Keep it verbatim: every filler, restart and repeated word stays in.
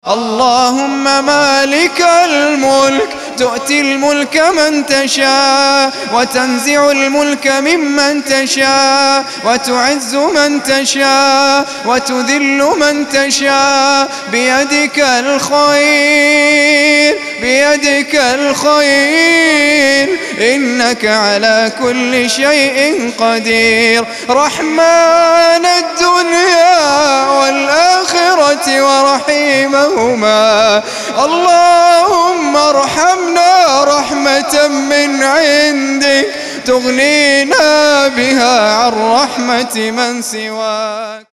اللهم مالك الملك تؤتي الملك من تشاء وتنزع الملك ممن تشاء وتعز من تشاء وتذل من تشاء بيدك الخير بيدك الخير إنك على كل شيء قدير. رحمن الدنيا والآخرة ورحيمهما اللهم ارحمنا رحمة من عندك تغنينا بها عن رحمة من سواك.